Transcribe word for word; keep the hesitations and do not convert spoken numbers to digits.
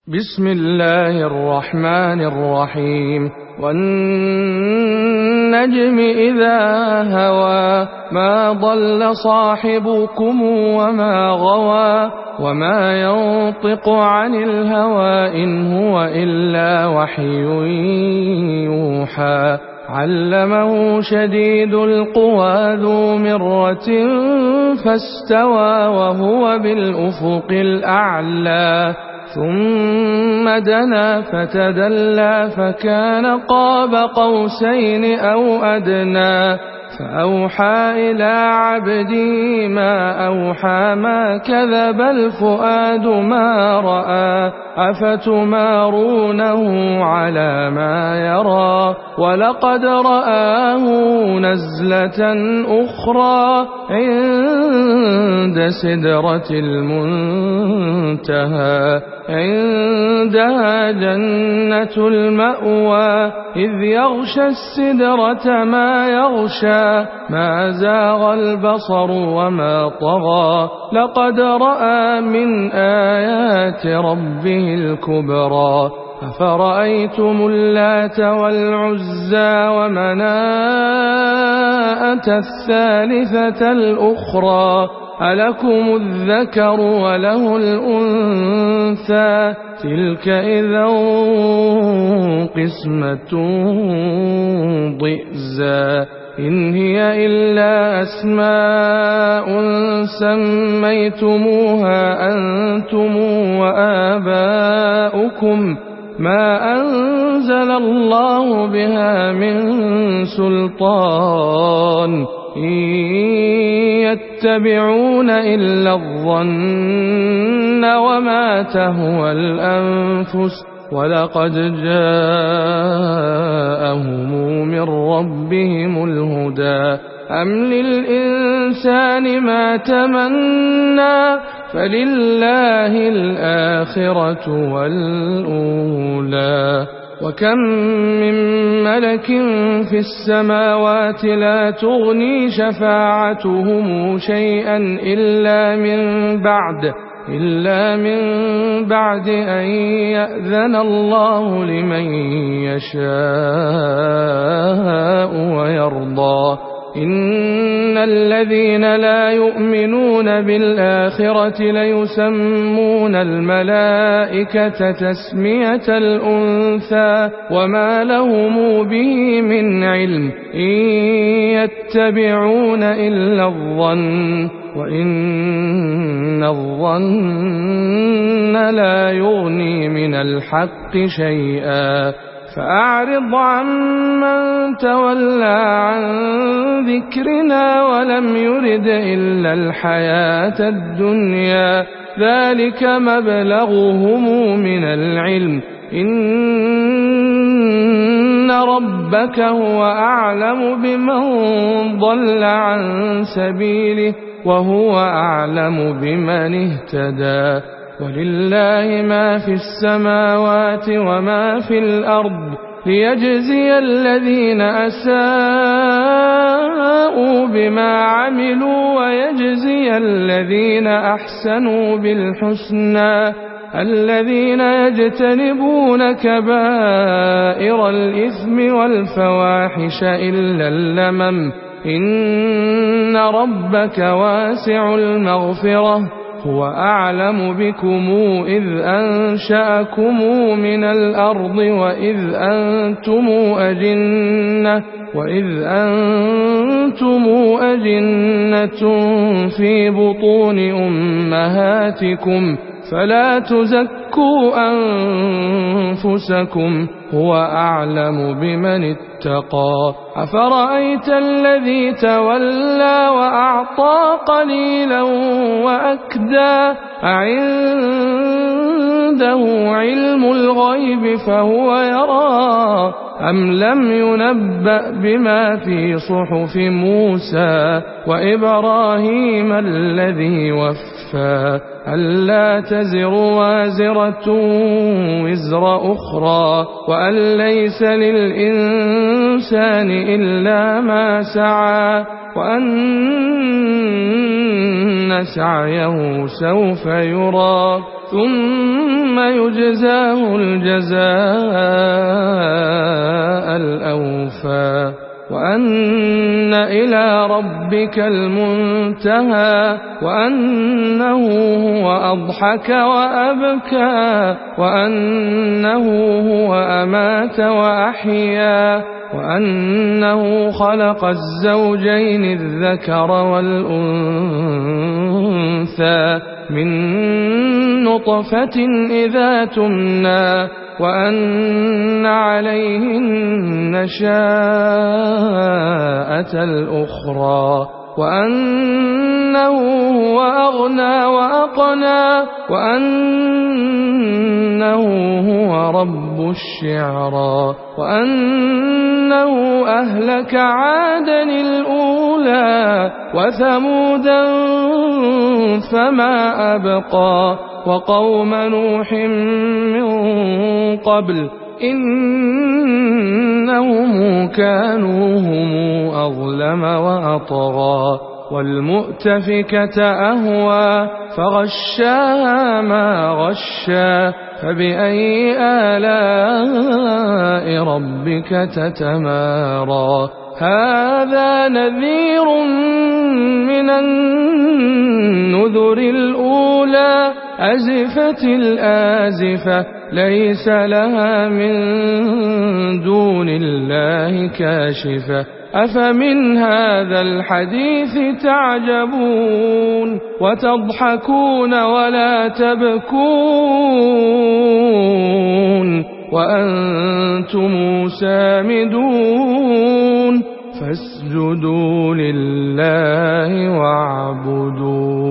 بسم الله الرحمن الرحيم والنجم إذا هوى ما ضل صاحبكم وما غوى وما ينطق عن الهوى إن هو إلا وحي يوحى علمه شديد القوى ذو مرة فاستوى وهو بالأفق الأعلى ثم دنا فتدلى فكان قاب قوسين أو أدنى فأوحى إلى عبده ما أوحى ما كذب الفؤاد ما رأى أفتمارونه على ما يرى ولقد رآه نزلة أخرى عند سدرة المنتهى عندها جنة المأوى إذ يغشى السدرة ما يغشى ما زاغ البصر وما طغى لقد رأى من آيات ربه الكبرى أفرأيتم اللات والعزى ومناءة الثالثة الأخرى ألكم الذكر وله الأنثى تلك إذا قسمة ضئزى إن هي إلا أسماء سميتموها أنتم وآباؤكم ما أنزل الله بها من سلطان إن يتبعون إلا الظن وما تهوى الأنفس ولقد جاءهم من ربهم الهدى أم للإنسان ما تمنى فلله الآخرة والأولى وكم من ملك في السماوات لا تغني شفاعتهم شيئا إلا من بعد إلا من بعد أن يأذن الله لمن يشاء ويرضى إن الذين لا يؤمنون بالآخرة ليسمون الملائكة تسمية الأنثى وما لهم به من علم إن يتبعون إلا الظن وإن الظن لا يغني من الحق شيئا فأعرض عمن تولى عن ذكرنا ولم يرد إلا الحياة الدنيا ذلك مبلغهم من العلم إن ربك هو أعلم بمن ضل عن سبيله وهو أعلم بمن اهتدى ولله ما في السماوات وما في الأرض ليجزي الذين أساءوا بما عملوا ويجزي الذين أحسنوا بالحسنى الذين يجتنبون كبائر الإثم والفواحش إلا اللمم إن ربك واسع المغفرة هو أعلم بكم إذ أنشأكم من الأرض وإذ أنتم أجنة وإذ أنتم أجنة في بطون أمهاتكم فلا تزكوا أنفسكم هو أعلم بمن اتقى أفرأيت الذي تولى وأعطى قليلا وأكدى أعنده علم الغيب فهو يرى أم لم ينبأ بما في صحف موسى وإبراهيم الذي وفى ألا تزر وازرة وزر أخرى وأن ليس للإنسان الإنسان إلا ما سعى وأن سعيه سوف يرى ثم يجزاه الجزاء الأوفى وأن إلى ربك المنتهى وأنه هو أضحك وأبكى وأنه هو أمات وأحيا وأنه خلق الزوجين الذكر والأنثى من نطفة إذا تمنى وأن عليه النشاءة الأخرى وأنه هو أغنى وأقنى وأنه هو رب الشعرى وأنه أهلك عادا الأولى وثمودا فما أبقى وقوم نوح من قبل إنهم كانوا هم أظلم وأطغى والمؤتفكة أهوى فغشاها ما غشا فبأي آلاء ربك تتمارى هذا نذير من النذر الأولى أزفت الآزفة ليس لها من دون الله كاشفة أفمن هذا الحديث تعجبون وتضحكون ولا تبكون وأنتم سامدون فاسجدوا لله واعبدوا